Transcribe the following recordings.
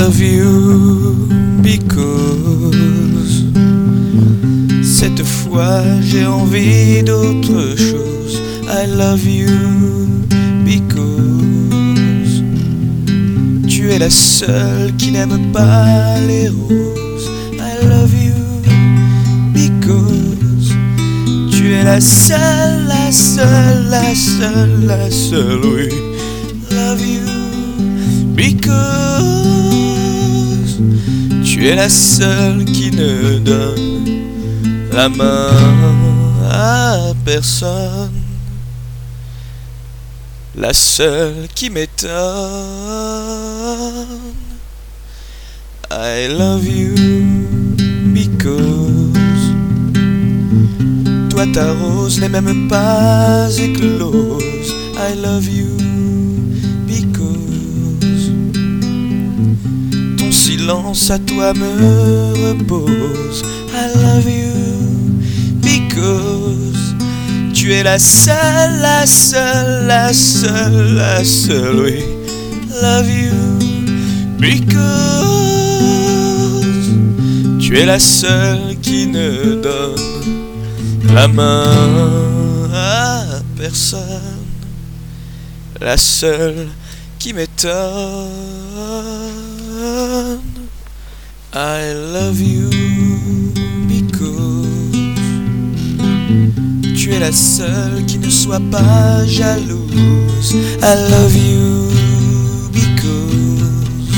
love you because cette fois j'ai envie d'autre chose. I love you because tu es la seule qui n'aime pas les roses. I love you because tu es la seule, la seule, la seule, la seule, oui. Love you because tu es la seule qui ne donne la main à personne, la seule qui m'étonne. I love you because toi ta rose n'est même pas éclose. I love you because ton silence à toi me repose. I love you because tu es la seule, la seule, la seule, la seule, oui. Love you because tu es la seule qui ne donne la main à personne, la seule qui m'étonne. I love you because tu es la seule qui ne soit pas jalouse. I love you because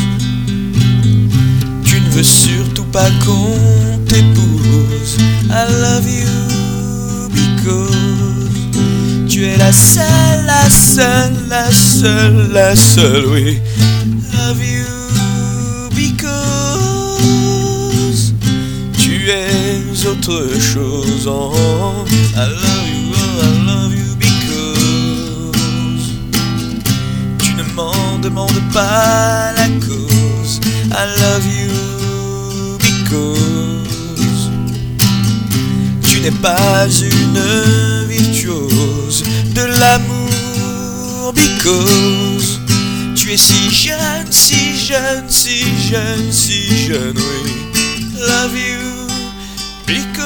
tu ne veux surtout pas qu'on t'épouse. I love you because tu es la seule, la seule, la seule, la seule, oui. Love you because tu es autre chose. Oh, I love you because tu ne m'en demandes pas la cause. I love you because tu n'es pas une virtuose de l'amour. Because tu es si jeune, si jeune, si jeune, si jeune, oui. Love you because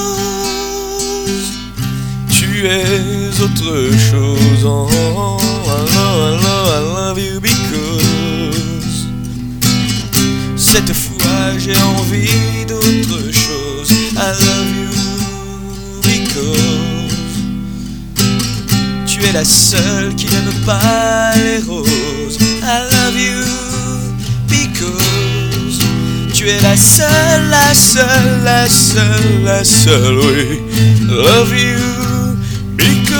tu es autre chose. Oh, I love you because cette fois j'ai envie d'autre chose. I love you because tu es la seule qui n'aime pas les roses. I love you because tu es la seule, la seule, la seule, la seule, oui. Love you because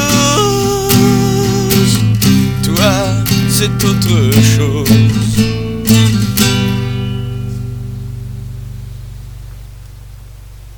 toi c'est autre chose.